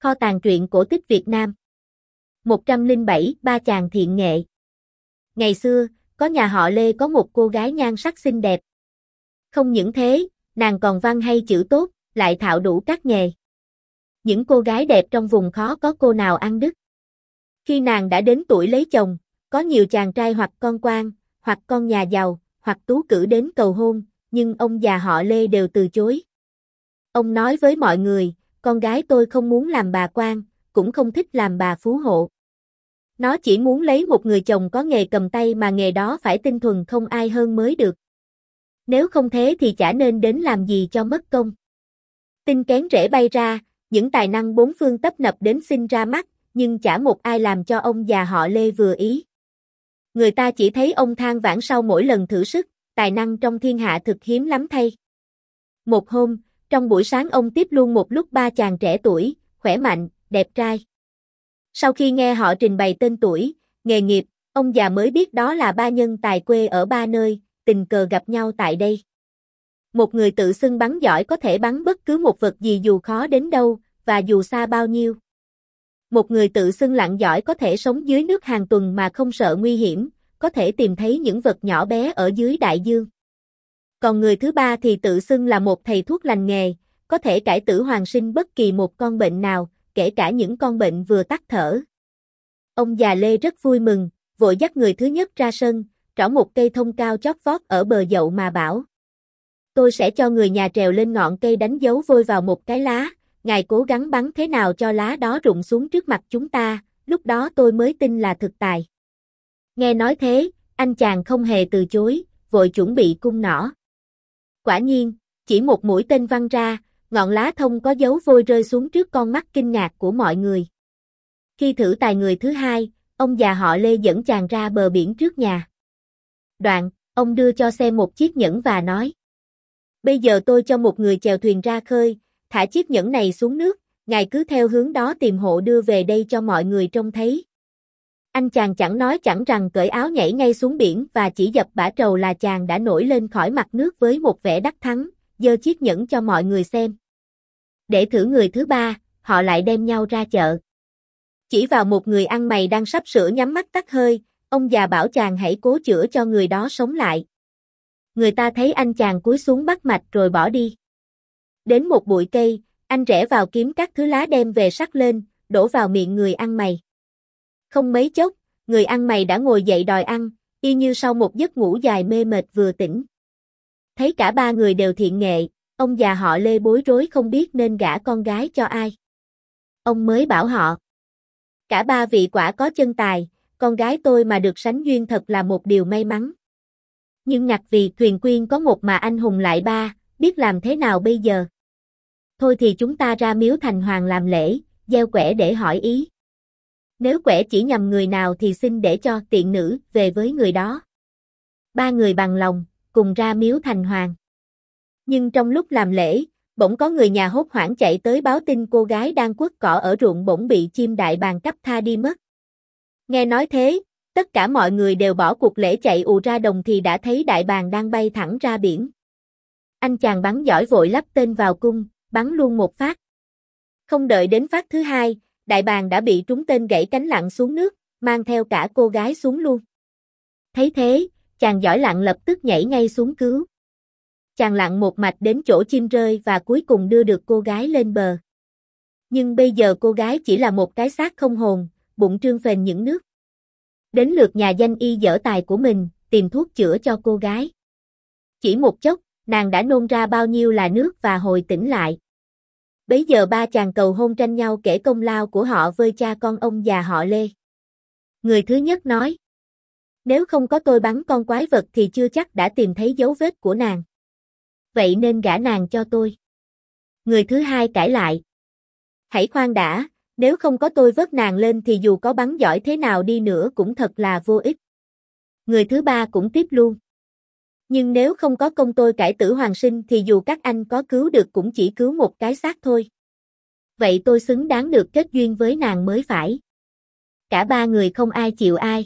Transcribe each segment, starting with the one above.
Kho tàng truyện cổ tích Việt Nam. 107, Ba chàng thiện nghệ. Ngày xưa, có nhà họ Lê có một cô gái nhan sắc xinh đẹp. Không những thế, nàng còn văn hay chữ tốt, lại thạo đủ các nghề. Những cô gái đẹp trong vùng khó có cô nào ăn đứt. Khi nàng đã đến tuổi lấy chồng, có nhiều chàng trai hoặc con quan, hoặc con nhà giàu, hoặc tú cử đến cầu hôn, nhưng ông già họ Lê đều từ chối. Ông nói với mọi người, con gái tôi không muốn làm bà quan, cũng không thích làm bà phú hộ. Nó chỉ muốn lấy một người chồng có nghề cầm tay mà nghề đó phải tinh thuần không ai hơn mới được. Nếu không thế thì chả nên đến làm gì cho mất công. Tin kén rễ bay ra, những tài năng bốn phương tấp nập đến xin ra mắt, nhưng chả một ai làm cho ông già họ Lê vừa ý. Người ta chỉ thấy ông than vãn sau mỗi lần thử sức, tài năng trong thiên hạ thực hiếm lắm thay. Một hôm, trong buổi sáng ông tiếp luôn một lúc ba chàng trẻ tuổi, khỏe mạnh, đẹp trai. Sau khi nghe họ trình bày tên tuổi, nghề nghiệp, ông già mới biết đó là ba nhân tài quê ở ba nơi, tình cờ gặp nhau tại đây. Một người tự xưng bắn giỏi có thể bắn bất cứ một vật gì dù khó đến đâu, và dù xa bao nhiêu. Một người tự xưng lặn giỏi có thể sống dưới nước hàng tuần mà không sợ nguy hiểm, có thể tìm thấy những vật nhỏ bé ở dưới đại dương. Còn người thứ ba thì tự xưng là một thầy thuốc lành nghề, có thể cải tử hoàn sinh bất kỳ một con bệnh nào, kể cả những con bệnh vừa tắt thở. Ông già Lê rất vui mừng, vội dắt người thứ nhất ra sân, trỏ một cây thông cao chót vót ở bờ dậu mà bảo. Tôi sẽ cho người nhà trèo lên ngọn cây đánh dấu vôi vào một cái lá, ngài cố gắng bắn thế nào cho lá đó rụng xuống trước mặt chúng ta, lúc đó tôi mới tin là thực tài. Nghe nói thế, anh chàng không hề từ chối, vội chuẩn bị cung nỏ. Quả nhiên, chỉ một mũi tên văng ra, ngọn lá thông có dấu vôi rơi xuống trước con mắt kinh ngạc của mọi người. Khi thử tài người thứ hai, ông già họ Lê dẫn chàng ra bờ biển trước nhà. Đoạn, ông đưa cho xem một chiếc nhẫn và nói. Bây giờ tôi cho một người chèo thuyền ra khơi, thả chiếc nhẫn này xuống nước, ngài cứ theo hướng đó tìm hộ đưa về đây cho mọi người trông thấy. Anh chàng chẳng nói chẳng rằng cởi áo nhảy ngay xuống biển và chỉ dập bả trầu là chàng đã nổi lên khỏi mặt nước với một vẻ đắc thắng, giơ chiếc nhẫn cho mọi người xem. Để thử người thứ ba, họ lại đem nhau ra chợ. Chỉ vào một người ăn mày đang sắp sửa nhắm mắt tắt hơi, ông già bảo chàng hãy cố chữa cho người đó sống lại. Người ta thấy anh chàng cúi xuống bắt mạch rồi bỏ đi. Đến một bụi cây, anh rẽ vào kiếm các thứ lá đem về sắc lên, đổ vào miệng người ăn mày. Không mấy chốc, người ăn mày đã ngồi dậy đòi ăn, y như sau một giấc ngủ dài mê mệt vừa tỉnh. Thấy cả ba người đều thiện nghệ, ông già họ Lê bối rối không biết nên gả con gái cho ai. Ông mới bảo họ. Cả ba vị quả có chân tài, con gái tôi mà được sánh duyên thật là một điều may mắn. Nhưng ngặt vì thuyền quyên có một mà anh hùng lại ba, biết làm thế nào bây giờ? Thôi thì chúng ta ra miếu thành hoàng làm lễ, gieo quẻ để hỏi ý. Nếu quẻ chỉ nhầm người nào thì xin để cho tiện nữ về với người đó. Ba người bằng lòng, cùng ra miếu thành hoàng. Nhưng trong lúc làm lễ, bỗng có người nhà hốt hoảng chạy tới báo tin cô gái đang quất cỏ ở ruộng bỗng bị chim đại bàng cắp tha đi mất. Nghe nói thế, tất cả mọi người đều bỏ cuộc lễ chạy ù ra đồng thì đã thấy đại bàng đang bay thẳng ra biển. Anh chàng bắn giỏi vội lắp tên vào cung, bắn luôn một phát. Không đợi đến phát thứ hai, đại bàng đã bị trúng tên gãy cánh lặn xuống nước, mang theo cả cô gái xuống luôn. Thấy thế, chàng giỏi lặn lập tức nhảy ngay xuống cứu. Chàng lặn một mạch đến chỗ chim rơi và cuối cùng đưa được cô gái lên bờ. Nhưng bây giờ cô gái chỉ là một cái xác không hồn, bụng trương phền những nước. Đến lượt nhà danh y dở tài của mình, tìm thuốc chữa cho cô gái. Chỉ một chốc, nàng đã nôn ra bao nhiêu là nước và hồi tỉnh lại. Bấy giờ ba chàng cầu hôn tranh nhau kể công lao của họ với cha con ông già họ Lê. Người thứ nhất nói. Nếu không có tôi bắn con quái vật thì chưa chắc đã tìm thấy dấu vết của nàng. Vậy nên gả nàng cho tôi. Người thứ hai cãi lại. Hãy khoan đã, nếu không có tôi vớt nàng lên thì dù có bắn giỏi thế nào đi nữa cũng thật là vô ích. Người thứ ba cũng tiếp luôn. Nhưng nếu không có công tôi cải tử hoàn sinh thì dù các anh có cứu được cũng chỉ cứu một cái xác thôi. Vậy tôi xứng đáng được kết duyên với nàng mới phải. Cả ba người không ai chịu ai.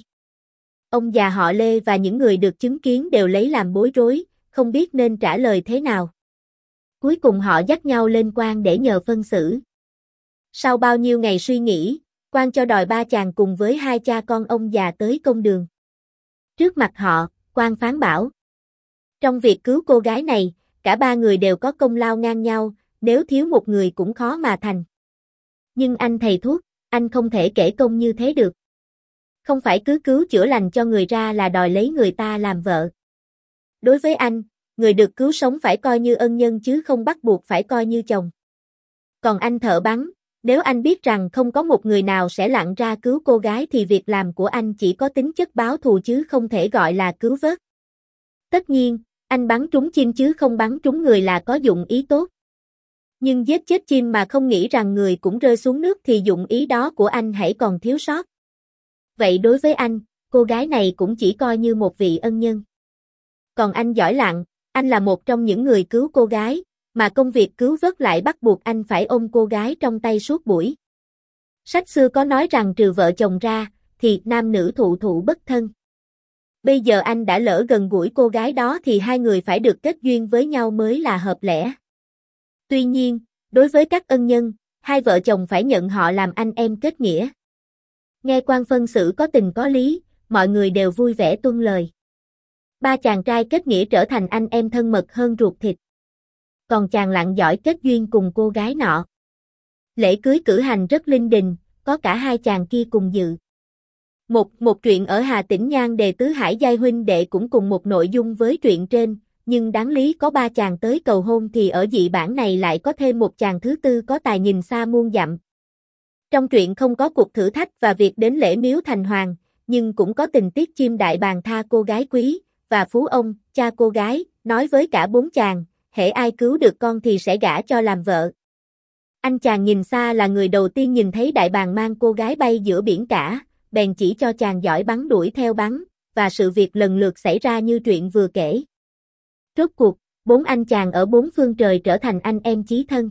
Ông già họ Lê và những người được chứng kiến đều lấy làm bối rối, không biết nên trả lời thế nào. Cuối cùng họ dắt nhau lên quan để nhờ phân xử. Sau bao nhiêu ngày suy nghĩ, quan cho đòi ba chàng cùng với hai cha con ông già tới công đường. Trước mặt họ, quan phán bảo. Trong việc cứu cô gái này, cả ba người đều có công lao ngang nhau, nếu thiếu một người cũng khó mà thành. Nhưng anh thầy thuốc, anh không thể kể công như thế được. Không phải cứ cứu chữa lành cho người ra là đòi lấy người ta làm vợ. Đối với anh, người được cứu sống phải coi như ân nhân chứ không bắt buộc phải coi như chồng. Còn anh thợ bắn, nếu anh biết rằng không có một người nào sẽ lặn ra cứu cô gái thì việc làm của anh chỉ có tính chất báo thù chứ không thể gọi là cứu vớt. Tất nhiên, anh bắn trúng chim chứ không bắn trúng người là có dụng ý tốt. Nhưng giết chết chim mà không nghĩ rằng người cũng rơi xuống nước thì dụng ý đó của anh hãy còn thiếu sót. Vậy đối với anh, cô gái này cũng chỉ coi như một vị ân nhân. Còn anh giỏi lặn, anh là một trong những người cứu cô gái, mà công việc cứu vớt lại bắt buộc anh phải ôm cô gái trong tay suốt buổi. Sách xưa có nói rằng trừ vợ chồng ra, thì nam nữ thụ thụ bất thân. Bây giờ anh đã lỡ gần gũi cô gái đó thì hai người phải được kết duyên với nhau mới là hợp lẽ. Tuy nhiên, đối với các ân nhân, hai vợ chồng phải nhận họ làm anh em kết nghĩa. Nghe quan phân xử có tình có lý, mọi người đều vui vẻ tuân lời. Ba chàng trai kết nghĩa trở thành anh em thân mật hơn ruột thịt. Còn chàng lặn giỏi kết duyên cùng cô gái nọ. Lễ cưới cử hành rất linh đình, có cả hai chàng kia cùng dự. Một truyện ở Hà Tĩnh Nhan đề tứ hải giai huynh đệ cũng cùng một nội dung với truyện trên, nhưng đáng lý có ba chàng tới cầu hôn thì ở dị bản này lại có thêm một chàng thứ tư có tài nhìn xa muôn dặm. Trong truyện không có cuộc thử thách và việc đến lễ miếu thành hoàng, nhưng cũng có tình tiết chim đại bàng tha cô gái quý, và phú ông, cha cô gái, nói với cả bốn chàng, hễ ai cứu được con thì sẽ gả cho làm vợ. Anh chàng nhìn xa là người đầu tiên nhìn thấy đại bàng mang cô gái bay giữa biển cả, bèn chỉ cho chàng giỏi bắn đuổi theo bắn, và sự việc lần lượt xảy ra như truyện vừa kể. Rốt cuộc, bốn anh chàng ở bốn phương trời trở thành anh em chí thân.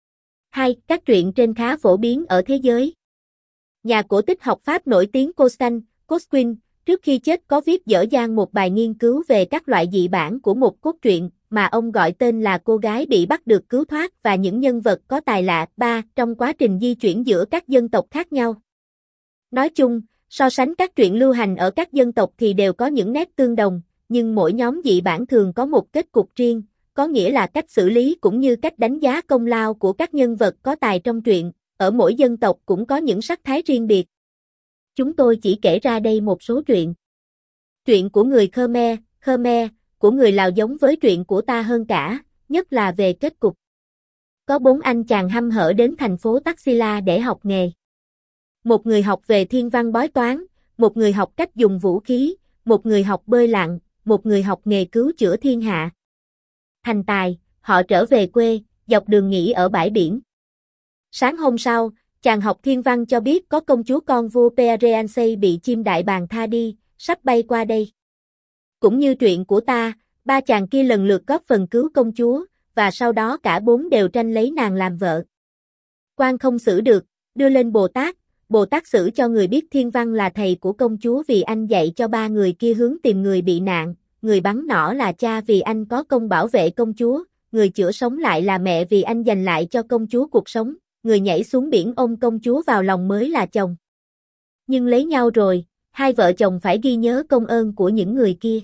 2. Các truyện trên khá phổ biến ở thế giới. Nhà cổ tích học Pháp nổi tiếng Costin, trước khi chết có viết dở dang một bài nghiên cứu về các loại dị bản của một cốt truyện, mà ông gọi tên là Cô gái bị bắt được cứu thoát và những nhân vật có tài lạ. 3. Trong quá trình di chuyển giữa các dân tộc khác nhau. Nói chung, so sánh các truyện lưu hành ở các dân tộc thì đều có những nét tương đồng, nhưng mỗi nhóm dị bản thường có một kết cục riêng, có nghĩa là cách xử lý cũng như cách đánh giá công lao của các nhân vật có tài trong truyện, ở mỗi dân tộc cũng có những sắc thái riêng biệt. Chúng tôi chỉ kể ra đây một số truyện. Truyện của người Khmer, của người Lào giống với truyện của ta hơn cả, nhất là về kết cục. Có bốn anh chàng hăm hở đến thành phố Taxila để học nghề. Một người học về thiên văn bói toán, một người học cách dùng vũ khí, một người học bơi lặn, một người học nghề cứu chữa thiên hạ. Thành tài, họ trở về quê, dọc đường nghỉ ở bãi biển. Sáng hôm sau, chàng học thiên văn cho biết có công chúa con vua Pereansei bị chim đại bàng tha đi, sắp bay qua đây. Cũng như truyện của ta, ba chàng kia lần lượt góp phần cứu công chúa, và sau đó cả bốn đều tranh lấy nàng làm vợ. Quan không xử được, đưa lên Bồ Tát xử cho người biết thiên văn là thầy của công chúa vì anh dạy cho ba người kia hướng tìm người bị nạn, người bắn nỏ là cha vì anh có công bảo vệ công chúa, người chữa sống lại là mẹ vì anh dành lại cho công chúa cuộc sống, người nhảy xuống biển ôm công chúa vào lòng mới là chồng. Nhưng lấy nhau rồi, hai vợ chồng phải ghi nhớ công ơn của những người kia.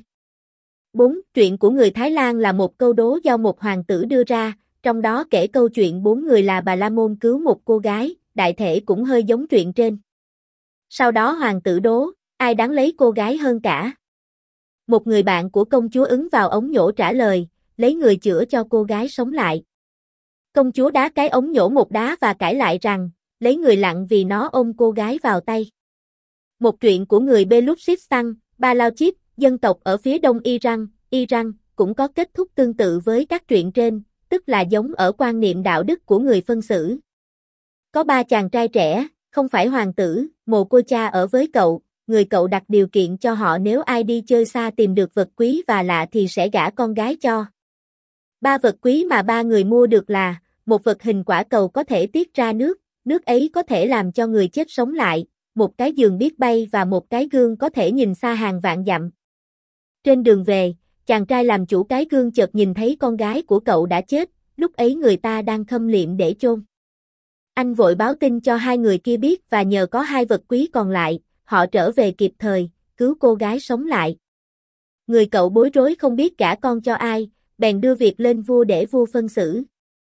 4. Truyện của người Thái Lan là một câu đố do một hoàng tử đưa ra, trong đó kể câu chuyện bốn người là Bà La Môn cứu một cô gái, đại thể cũng hơi giống truyện trên. Sau đó hoàng tử đố, ai đáng lấy cô gái hơn cả? Một người bạn của công chúa ứng vào ống nhổ trả lời, lấy người chữa cho cô gái sống lại. Công chúa đá cái ống nhổ một đá và cãi lại rằng, lấy người lặn vì nó ôm cô gái vào tay. Một truyện của người Beluchistan, Balauchit, dân tộc ở phía đông Iran, cũng có kết thúc tương tự với các truyện trên, tức là giống ở quan niệm đạo đức của người phân xử. Có ba chàng trai trẻ, không phải hoàng tử, mồ côi cha ở với cậu, người cậu đặt điều kiện cho họ nếu ai đi chơi xa tìm được vật quý và lạ thì sẽ gả con gái cho. Ba vật quý mà ba người mua được là, một vật hình quả cầu có thể tiết ra nước ấy có thể làm cho người chết sống lại, một cái giường biết bay và một cái gương có thể nhìn xa hàng vạn dặm. Trên đường về, chàng trai làm chủ cái gương chợt nhìn thấy con gái của cậu đã chết, lúc ấy người ta đang khâm liệm để chôn. Anh vội báo tin cho hai người kia biết và nhờ có hai vật quý còn lại, họ trở về kịp thời, cứu cô gái sống lại. Người cậu bối rối không biết gả con cho ai, bèn đưa việc lên vua để vua phân xử.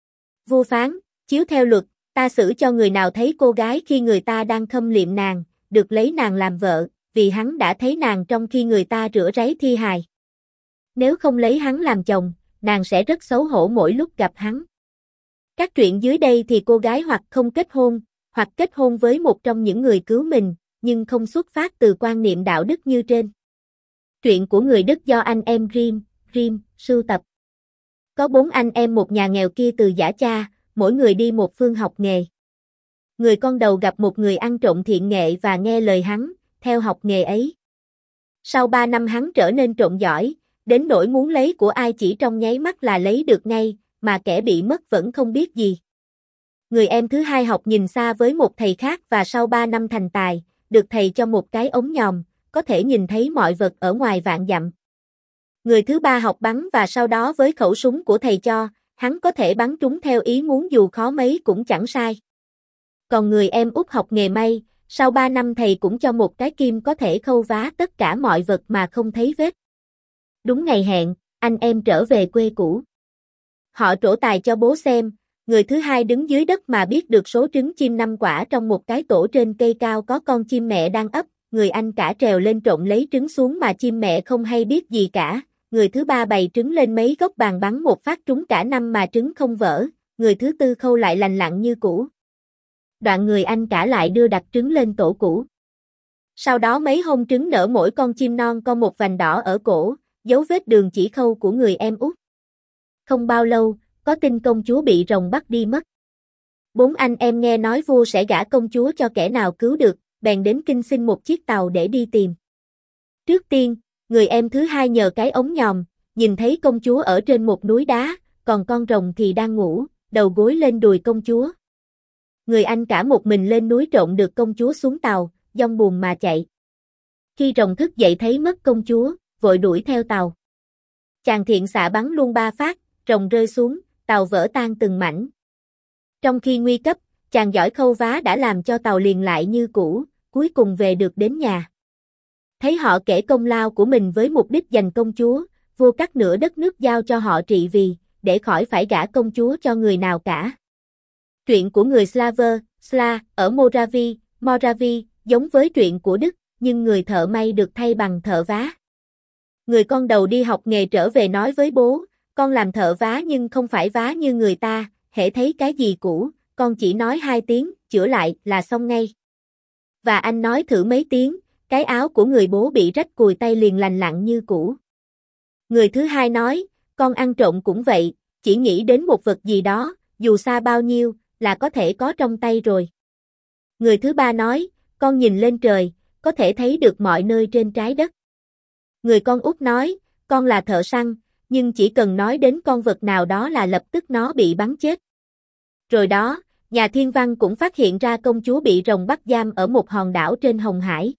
Vua phán, chiếu theo luật, ta xử cho người nào thấy cô gái khi người ta đang khâm liệm nàng, được lấy nàng làm vợ, vì hắn đã thấy nàng trong khi người ta rửa ráy thi hài. Nếu không lấy hắn làm chồng, nàng sẽ rất xấu hổ mỗi lúc gặp hắn. Các truyện dưới đây thì cô gái hoặc không kết hôn, hoặc kết hôn với một trong những người cứu mình, nhưng không xuất phát từ quan niệm đạo đức như trên. Truyện của người Đức do anh em Grimm sưu tập. Có 4 anh em một nhà nghèo kia từ giã cha, mỗi người đi một phương học nghề. Người con đầu gặp một người ăn trộm thiện nghệ và nghe lời hắn, theo học nghề ấy. Sau 3 năm hắn trở nên trộm giỏi, đến nỗi muốn lấy của ai chỉ trong nháy mắt là lấy được ngay, mà kẻ bị mất vẫn không biết gì. Người em thứ hai học nhìn xa với một thầy khác và sau 3 năm thành tài, được thầy cho một cái ống nhòm, có thể nhìn thấy mọi vật ở ngoài vạn dặm. Người thứ ba học bắn và sau đó với khẩu súng của thầy cho, hắn có thể bắn trúng theo ý muốn dù khó mấy cũng chẳng sai. Còn người em út học nghề may, sau 3 năm thầy cũng cho một cái kim có thể khâu vá tất cả mọi vật mà không thấy vết. Đúng ngày hẹn, anh em trở về quê cũ. Họ trổ tài cho bố xem, người thứ hai đứng dưới đất mà biết được số trứng chim 5 quả trong một cái tổ trên cây cao có con chim mẹ đang ấp, người anh cả trèo lên trộm lấy trứng xuống mà chim mẹ không hay biết gì cả. Người thứ ba bày trứng lên mấy gốc bàn bắn một phát trúng cả 5 mà trứng không vỡ, người thứ tư khâu lại lành lặn như cũ. Đoạn người anh cả lại đưa đặt trứng lên tổ cũ. Sau đó mấy hôm trứng nở mỗi con chim non có một vành đỏ ở cổ, dấu vết đường chỉ khâu của người em út. Không bao lâu, có tin công chúa bị rồng bắt đi mất. 4 anh em nghe nói vua sẽ gả công chúa cho kẻ nào cứu được, bèn đến kinh xin một chiếc tàu để đi tìm. Trước tiên, người em thứ hai nhờ cái ống nhòm, nhìn thấy công chúa ở trên một núi đá, còn con rồng thì đang ngủ, đầu gối lên đùi công chúa. Người anh cả một mình lên núi trộn được công chúa xuống tàu, giông buồm mà chạy. Khi rồng thức dậy thấy mất công chúa, vội đuổi theo tàu. Chàng thiện xạ bắn luôn 3 phát, rồng rơi xuống, tàu vỡ tan từng mảnh. Trong khi nguy cấp, chàng giỏi khâu vá đã làm cho tàu liền lại như cũ, cuối cùng về được đến nhà. Thấy họ kể công lao của mình với mục đích giành công chúa, vua cắt nửa đất nước giao cho họ trị vì, để khỏi phải gả công chúa cho người nào cả. Truyện của người Sla ở Moravia, giống với truyện của Đức, nhưng người thợ may được thay bằng thợ vá. Người con đầu đi học nghề trở về nói với bố, con làm thợ vá nhưng không phải vá như người ta, hễ thấy cái gì cũ, con chỉ nói 2 tiếng, chữa lại là xong ngay. Và anh nói thử mấy tiếng, cái áo của người bố bị rách cùi tay liền lành lặn như cũ. Người thứ hai nói, con ăn trộm cũng vậy, chỉ nghĩ đến một vật gì đó, dù xa bao nhiêu, là có thể có trong tay rồi. Người thứ ba nói, con nhìn lên trời, có thể thấy được mọi nơi trên trái đất. Người con út nói, con là thợ săn, nhưng chỉ cần nói đến con vật nào đó là lập tức nó bị bắn chết. Rồi đó, nhà thiên văn cũng phát hiện ra công chúa bị rồng bắt giam ở một hòn đảo trên Hồng Hải.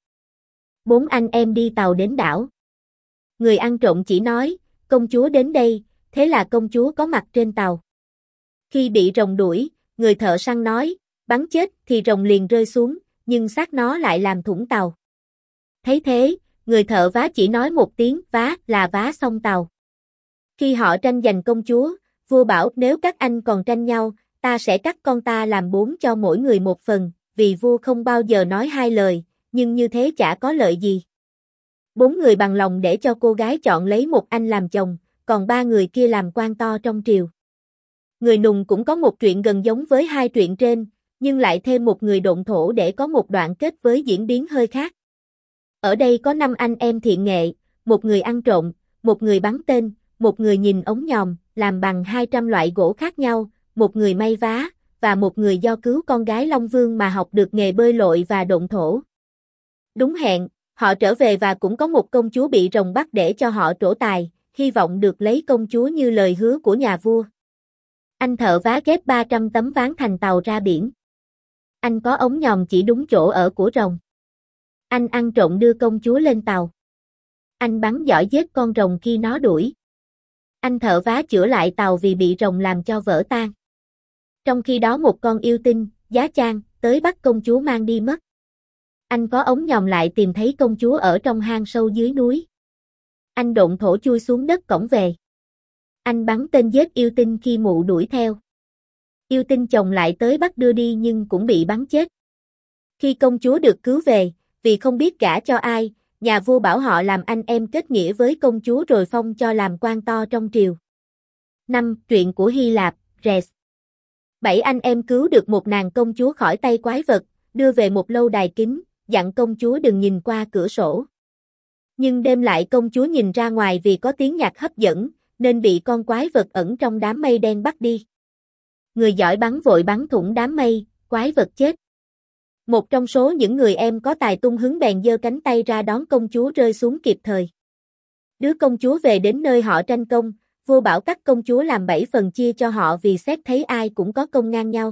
4 anh em đi tàu đến đảo. Người ăn trộm chỉ nói, công chúa đến đây, thế là công chúa có mặt trên tàu. Khi bị rồng đuổi, người thợ săn nói, bắn chết thì rồng liền rơi xuống, nhưng xác nó lại làm thủng tàu. Thấy thế, người thợ vá chỉ nói một tiếng vá là vá xong tàu. Khi họ tranh giành công chúa, vua bảo nếu các anh còn tranh nhau, ta sẽ cắt con ta làm 4 cho mỗi người một phần, vì vua không bao giờ nói 2 lời, nhưng như thế chả có lợi gì. 4 người bằng lòng để cho cô gái chọn lấy một anh làm chồng, còn 3 người kia làm quan to trong triều. Người nùng cũng có một truyện gần giống với 2 truyện trên, nhưng lại thêm một người độn thổ để có một đoạn kết với diễn biến hơi khác. Ở đây có 5 anh em thiện nghệ, một người ăn trộm, một người bắn tên, một người nhìn ống nhòm, làm bằng 200 loại gỗ khác nhau, một người may vá, và một người do cứu con gái Long Vương mà học được nghề bơi lội và độn thổ. Đúng hẹn, họ trở về và cũng có một công chúa bị rồng bắt để cho họ trổ tài, hy vọng được lấy công chúa như lời hứa của nhà vua. Anh thợ vá ghép 300 tấm ván thành tàu ra biển. Anh có ống nhòm chỉ đúng chỗ ở của rồng. Anh ăn trộm đưa công chúa lên tàu. Anh bắn giỏi giết con rồng khi nó đuổi. Anh thợ vá chữa lại tàu vì bị rồng làm cho vỡ tan. Trong khi đó một con yêu tinh, Giá Chan, tới bắt công chúa mang đi mất. Anh có ống nhòm lại tìm thấy công chúa ở trong hang sâu dưới núi. Anh độn thổ chui xuống đất cổng về. Anh bắn tên giết yêu tinh khi mụ đuổi theo. Yêu tinh chồng lại tới bắt đưa đi nhưng cũng bị bắn chết. Khi công chúa được cứu về, vì không biết gả cho ai, nhà vua bảo họ làm anh em kết nghĩa với công chúa rồi phong cho làm quan to trong triều. 5. Truyện của Hy Lạp, Res. 7 anh em cứu được một nàng công chúa khỏi tay quái vật, đưa về một lâu đài kính, dặn công chúa đừng nhìn qua cửa sổ. Nhưng đêm lại công chúa nhìn ra ngoài vì có tiếng nhạc hấp dẫn, nên bị con quái vật ẩn trong đám mây đen bắt đi. Người giỏi bắn vội bắn thủng đám mây, quái vật chết. Một trong số những người em có tài tung hứng bèn giơ cánh tay ra đón công chúa rơi xuống kịp thời. Đứa công chúa về đến nơi họ tranh công, vua bảo cắt công chúa làm 7 phần chia cho họ vì xét thấy ai cũng có công ngang nhau.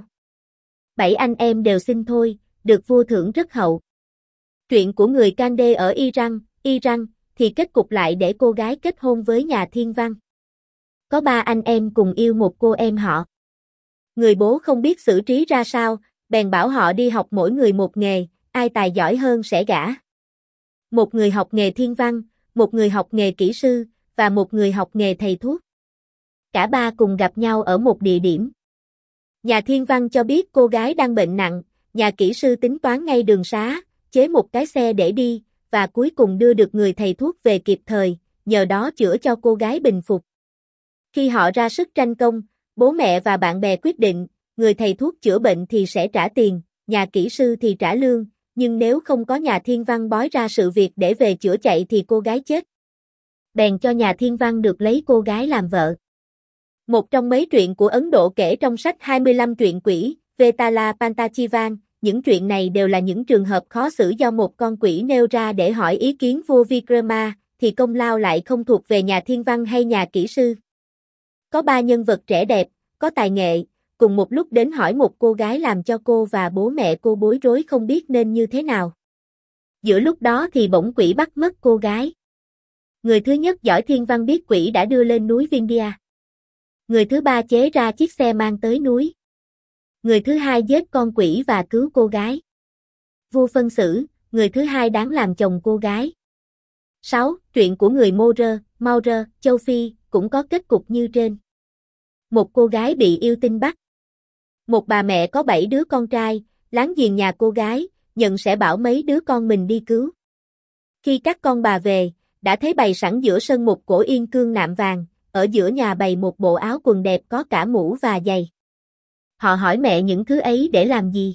7 anh em đều xin thôi, được vua thưởng rất hậu. Truyện của người Kandê ở Iran thì kết cục lại để cô gái kết hôn với nhà thiên văn. Có 3 anh em cùng yêu một cô em họ. Người bố không biết xử trí ra sao, bèn bảo họ đi học mỗi người một nghề, ai tài giỏi hơn sẽ gả. Một người học nghề thiên văn, một người học nghề kỹ sư, và một người học nghề thầy thuốc. Cả 3 cùng gặp nhau ở một địa điểm. Nhà thiên văn cho biết cô gái đang bệnh nặng, nhà kỹ sư tính toán ngay đường xá, chế một cái xe để đi, và cuối cùng đưa được người thầy thuốc về kịp thời, nhờ đó chữa cho cô gái bình phục. Khi họ ra sức tranh công, bố mẹ và bạn bè quyết định, người thầy thuốc chữa bệnh thì sẽ trả tiền, nhà kỹ sư thì trả lương, nhưng nếu không có nhà thiên văn bói ra sự việc để về chữa chạy thì cô gái chết. Bèn cho nhà thiên văn được lấy cô gái làm vợ. Một trong mấy truyện của Ấn Độ kể trong sách 25 truyện quỷ, Vetala Pantachivan, những truyện này đều là những trường hợp khó xử do một con quỷ nêu ra để hỏi ý kiến vua Vikrama, thì công lao lại không thuộc về nhà thiên văn hay nhà kỹ sư. Có 3 nhân vật trẻ đẹp, có tài nghệ, cùng một lúc đến hỏi một cô gái làm cho cô và bố mẹ cô bối rối không biết nên như thế nào. Giữa lúc đó thì bỗng quỷ bắt mất cô gái. Người thứ nhất giỏi thiên văn biết quỷ đã đưa lên núi Vindhya. Người thứ ba chế ra chiếc xe mang tới núi. Người thứ hai giết con quỷ và cứu cô gái. Vua phân xử, người thứ hai đáng làm chồng cô gái. 6. Truyện của người Maurer, châu Phi, cũng có kết cục như trên. Một cô gái bị yêu tinh bắt. Một bà mẹ có 7 đứa con trai, láng giềng nhà cô gái, nhận sẽ bảo mấy đứa con mình đi cứu. Khi các con bà về, đã thấy bày sẵn giữa sân một cổ yên cương nạm vàng, ở giữa nhà bày một bộ áo quần đẹp có cả mũ và giày. Họ hỏi mẹ những thứ ấy để làm gì?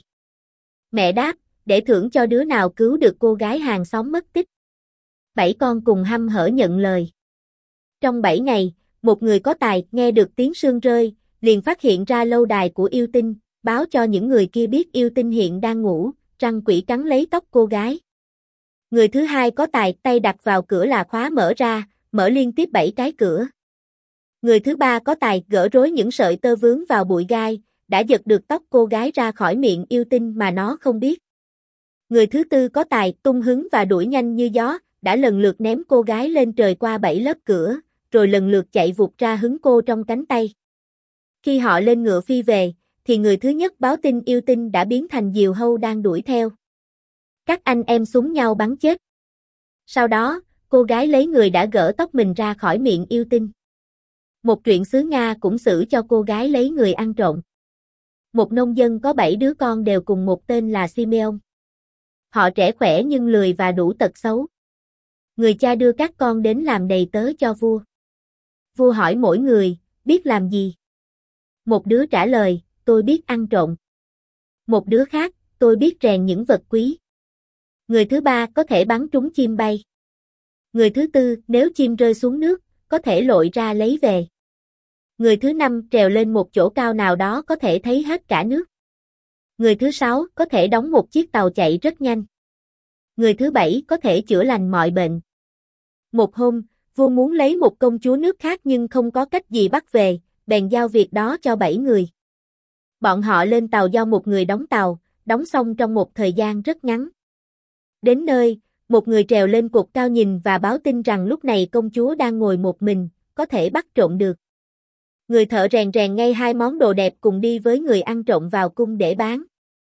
Mẹ đáp, để thưởng cho đứa nào cứu được cô gái hàng xóm mất tích. 7 con cùng hăm hở nhận lời. Trong 7 ngày, một người có tài nghe được tiếng sương rơi, liền phát hiện ra lâu đài của yêu tinh, báo cho những người kia biết yêu tinh hiện đang ngủ, răng quỷ cắn lấy tóc cô gái. Người thứ hai có tài tay đặt vào cửa là khóa mở ra, mở liên tiếp 7 cái cửa. Người thứ ba có tài gỡ rối những sợi tơ vướng vào bụi gai, đã giật được tóc cô gái ra khỏi miệng yêu tinh mà nó không biết. Người thứ tư có tài tung hứng và đuổi nhanh như gió, đã lần lượt ném cô gái lên trời qua 7 lớp cửa, rồi lần lượt chạy vụt ra hứng cô trong cánh tay. Khi họ lên ngựa phi về, thì người thứ nhất báo tin yêu tinh đã biến thành diều hâu đang đuổi theo. Các anh em súng nhau bắn chết. Sau đó, cô gái lấy người đã gỡ tóc mình ra khỏi miệng yêu tinh. Một truyện xứ Nga cũng xử cho cô gái lấy người ăn trộm. Một nông dân có 7 đứa con đều cùng một tên là Simeon. Họ trẻ khỏe nhưng lười và đủ tật xấu. Người cha đưa các con đến làm đầy tớ cho vua. Vua hỏi mỗi người, biết làm gì? Một đứa trả lời, tôi biết ăn trộm. Một đứa khác, tôi biết rèn những vật quý. Người thứ ba có thể bắn trúng chim bay. Người thứ tư, nếu chim rơi xuống nước, có thể lội ra lấy về. Người thứ năm trèo lên một chỗ cao nào đó có thể thấy hết cả nước. Người thứ sáu có thể đóng một chiếc tàu chạy rất nhanh. Người thứ bảy có thể chữa lành mọi bệnh. Một hôm, vua muốn lấy một công chúa nước khác nhưng không có cách gì bắt về, bèn giao việc đó cho 7 người. Bọn họ lên tàu do một người đóng tàu, đóng xong trong một thời gian rất ngắn. Đến nơi, một người trèo lên cột cao nhìn và báo tin rằng lúc này công chúa đang ngồi một mình, có thể bắt trộm được. Người thợ rèn ngay 2 món đồ đẹp cùng đi với người ăn trộm vào cung để bán.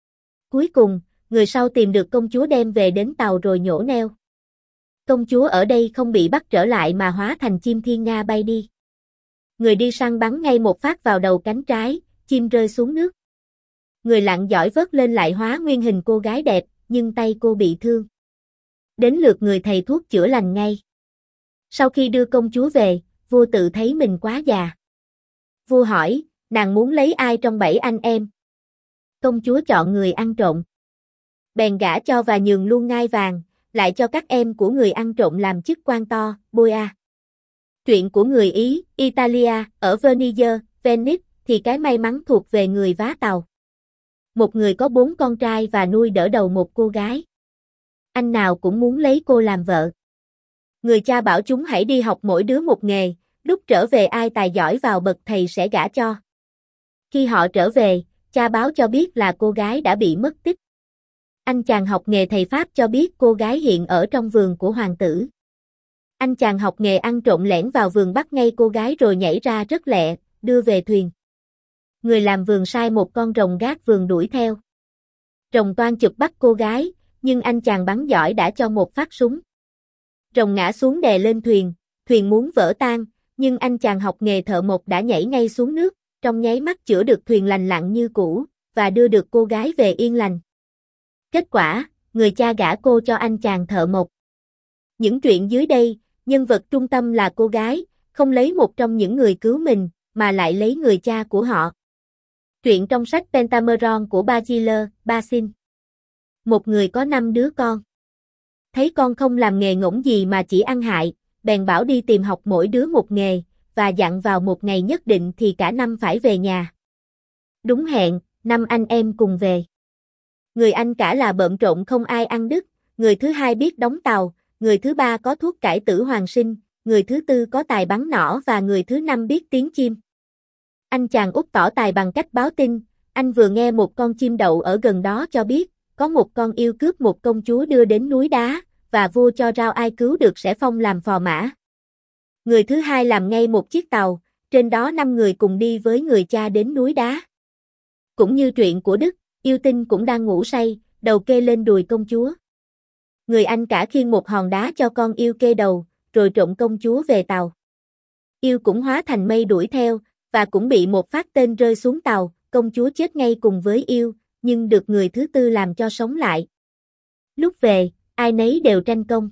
Cuối cùng, người sau tìm được công chúa đem về đến tàu rồi nhổ neo. Công chúa ở đây không bị bắt trở lại mà hóa thành chim thiên nga bay đi. Người đi săn bắn ngay một phát vào đầu cánh trái, chim rơi xuống nước. Người lặn giỏi vớt lên lại hóa nguyên hình cô gái đẹp, nhưng tay cô bị thương. Đến lượt người thầy thuốc chữa lành ngay. Sau khi đưa công chúa về, vua tự thấy mình quá già. Vua hỏi, nàng muốn lấy ai trong 7 anh em? Công chúa chọn người ăn trộm. Bèn gả cho và nhường luôn ngai vàng, lại cho các em của người ăn trộm làm chức quan to, Boia. Truyện của người Ý, Italia, ở Venice, Venice, thì cái may mắn thuộc về người vá tàu. Một người có 4 con trai và nuôi đỡ đầu một cô gái. Anh nào cũng muốn lấy cô làm vợ. Người cha bảo chúng hãy đi học mỗi đứa một nghề, lúc trở về ai tài giỏi vào bậc thầy sẽ gả cho. Khi họ trở về, cha báo cho biết là cô gái đã bị mất tích. Anh chàng học nghề thầy Pháp cho biết cô gái hiện ở trong vườn của hoàng tử. Anh chàng học nghề ăn trộm lẻn vào vườn bắt ngay cô gái rồi nhảy ra rất lẹ, đưa về thuyền. Người làm vườn sai một con rồng gác vườn đuổi theo. Rồng toan chụp bắt cô gái, nhưng anh chàng bắn giỏi đã cho một phát súng. Rồng ngã xuống đè lên thuyền, thuyền muốn vỡ tan, nhưng anh chàng học nghề thợ mộc đã nhảy ngay xuống nước, trong nháy mắt chữa được thuyền lành lặn như cũ, và đưa được cô gái về yên lành. Kết quả, người cha gả cô cho anh chàng thợ mộc. Những truyện dưới đây, nhân vật trung tâm là cô gái, không lấy một trong những người cứu mình, mà lại lấy người cha của họ. Truyện trong sách Pentameron của Basile, Basin. Một người có 5 đứa con. Thấy con không làm nghề ngỗng gì mà chỉ ăn hại, bèn bảo đi tìm học mỗi đứa một nghề, và dặn vào một ngày nhất định thì cả năm phải về nhà. Đúng hẹn, 5 anh em cùng về. Người anh cả là bợm trộn không ai ăn đứt, người thứ hai biết đóng tàu, người thứ ba có thuốc cải tử hoàng sinh, người thứ tư có tài bắn nỏ và người thứ năm biết tiếng chim. Anh chàng út tỏ tài bằng cách báo tin, anh vừa nghe một con chim đậu ở gần đó cho biết, có một con yêu cướp một công chúa đưa đến núi đá, và vua cho rao ai cứu được sẽ phong làm phò mã. Người thứ hai làm ngay một chiếc tàu, trên đó 5 người cùng đi với người cha đến núi đá. Cũng như truyện của Đức, yêu tinh cũng đang ngủ say, đầu kê lên đùi công chúa. Người anh cả khiêng một hòn đá cho con yêu kê đầu, rồi trộm công chúa về tàu. Yêu cũng hóa thành mây đuổi theo, và cũng bị một phát tên rơi xuống tàu, công chúa chết ngay cùng với yêu, nhưng được người thứ tư làm cho sống lại. Lúc về, ai nấy đều tranh công.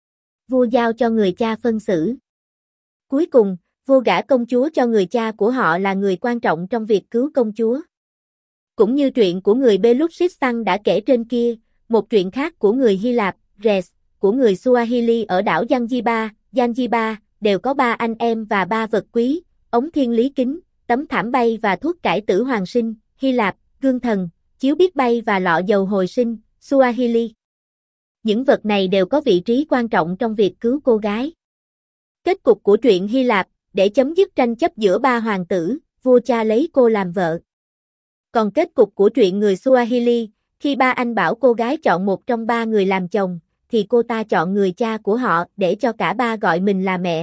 Vua giao cho người cha phân xử. Cuối cùng, vua gả công chúa cho người cha của họ là người quan trọng trong việc cứu công chúa. Cũng như truyện của người Beluchistan đã kể trên kia, một truyện khác của người Hy Lạp, Res, của người Swahili ở đảo Zanzibar, đều có 3 anh em và 3 vật quý, ống thiên lý kính, tấm thảm bay và thuốc cải tử hoàng sinh, Hy Lạp, gương thần, chiếu biết bay và lọ dầu hồi sinh, Swahili. Những vật này đều có vị trí quan trọng trong việc cứu cô gái. Kết cục của truyện Hy Lạp, để chấm dứt tranh chấp giữa 3 hoàng tử, vua cha lấy cô làm vợ. Còn kết cục của truyện người Swahili, khi 3 anh bảo cô gái chọn một trong 3 người làm chồng, thì cô ta chọn người cha của họ để cho cả 3 gọi mình là mẹ.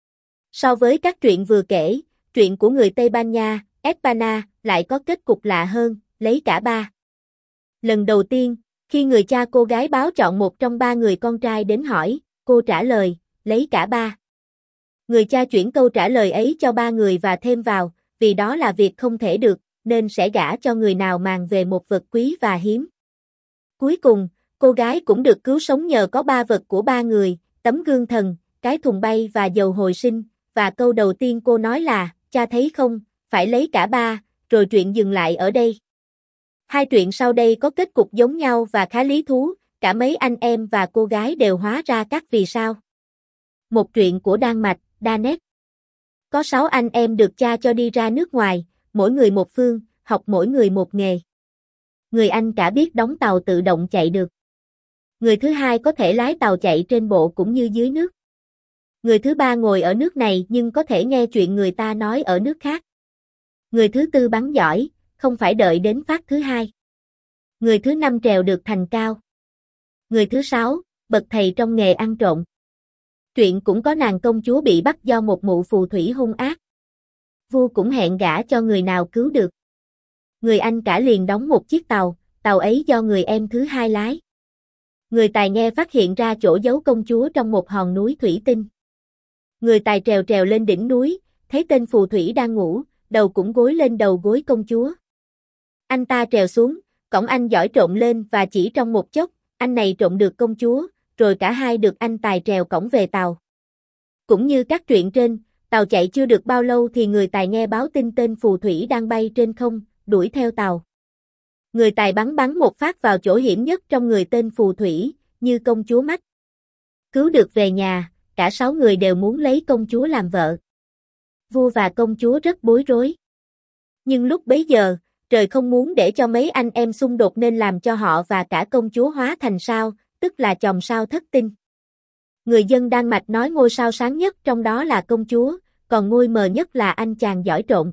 So với các truyện vừa kể, truyện của người Tây Ban Nha, Espana, lại có kết cục lạ hơn, lấy cả 3. Lần đầu tiên, khi người cha cô gái báo chọn một trong 3 người con trai đến hỏi, cô trả lời, lấy cả 3. Người cha chuyển câu trả lời ấy cho 3 người và thêm vào, vì đó là việc không thể được, nên sẽ gả cho người nào màng về một vật quý và hiếm. Cuối cùng, cô gái cũng được cứu sống nhờ có 3 vật của 3 người, tấm gương thần, cái thùng bay và dầu hồi sinh, và câu đầu tiên cô nói là, cha thấy không, phải lấy cả 3, rồi truyện dừng lại ở đây. Hai truyện sau đây có kết cục giống nhau và khá lý thú, cả mấy anh em và cô gái đều hóa ra các vì sao. Một truyện của Đan Mạch, Danet. Có 6 anh em được cha cho đi ra nước ngoài, mỗi người một phương, học mỗi người một nghề. Người anh cả biết đóng tàu tự động chạy được. Người thứ hai có thể lái tàu chạy trên bộ cũng như dưới nước. Người thứ ba ngồi ở nước này nhưng có thể nghe chuyện người ta nói ở nước khác. Người thứ tư bắn giỏi, không phải đợi đến phát thứ hai. Người thứ năm trèo được thành cao. Người thứ 6, bậc thầy trong nghề ăn trộm. Truyện cũng có nàng công chúa bị bắt do một mụ phù thủy hung ác. Vua cũng hẹn gả cho người nào cứu được. Người anh cả liền đóng một chiếc tàu, tàu ấy do người em thứ hai lái. Người tài nghe phát hiện ra chỗ giấu công chúa trong một hòn núi thủy tinh. Người tài trèo lên đỉnh núi, thấy tên phù thủy đang ngủ, đầu cũng gối lên đầu gối công chúa. Anh ta trèo xuống, cõng anh giỏi trộm lên và chỉ trong một chốc, anh này trộm được công chúa, rồi cả hai được anh tài trèo cõng về tàu. Cũng như các truyện trên, tàu chạy chưa được bao lâu thì người tài nghe báo tin tên phù thủy đang bay trên không, đuổi theo tàu. Người tài bắn một phát vào chỗ hiểm nhất trong người tên phù thủy, như công chúa Mách. Cứu được về nhà, cả 6 người đều muốn lấy công chúa làm vợ. Vua và công chúa rất bối rối. Nhưng lúc bấy giờ, trời không muốn để cho mấy anh em xung đột nên làm cho họ và cả công chúa hóa thành sao, tức là chòm sao thất tinh. Người dân Đan Mạch nói ngôi sao sáng nhất trong đó là công chúa, còn ngôi mờ nhất là anh chàng giỏi trộn.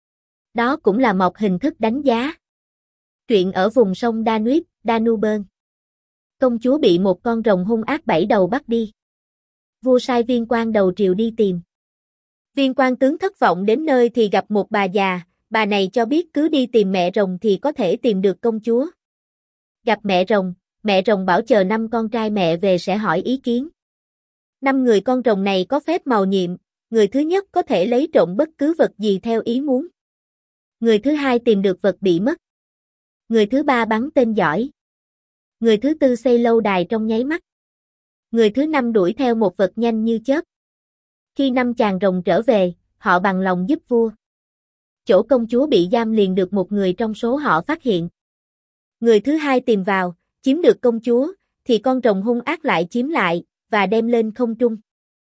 Đó cũng là một hình thức đánh giá. Chuyện ở vùng sông Danube. Công chúa bị một con rồng hung ác 7 đầu bắt đi. Vua sai viên quan đầu triều đi tìm. Viên quan tướng thất vọng đến nơi thì gặp một bà già, bà này cho biết cứ đi tìm mẹ rồng thì có thể tìm được công chúa. Gặp mẹ rồng bảo chờ 5 con trai mẹ về sẽ hỏi ý kiến. 5 người con rồng này có phép màu nhiệm, người thứ nhất có thể lấy trộm bất cứ vật gì theo ý muốn. Người thứ hai tìm được vật bị mất. Người thứ ba bắn tên giỏi. Người thứ tư xây lâu đài trong nháy mắt. Người thứ năm đuổi theo một vật nhanh như chớp. Khi 5 chàng rồng trở về, họ bằng lòng giúp vua. Chỗ công chúa bị giam liền được một người trong số họ phát hiện. Người thứ hai tìm vào, chiếm được công chúa, thì con rồng hung ác lại chiếm lại, và đem lên không trung.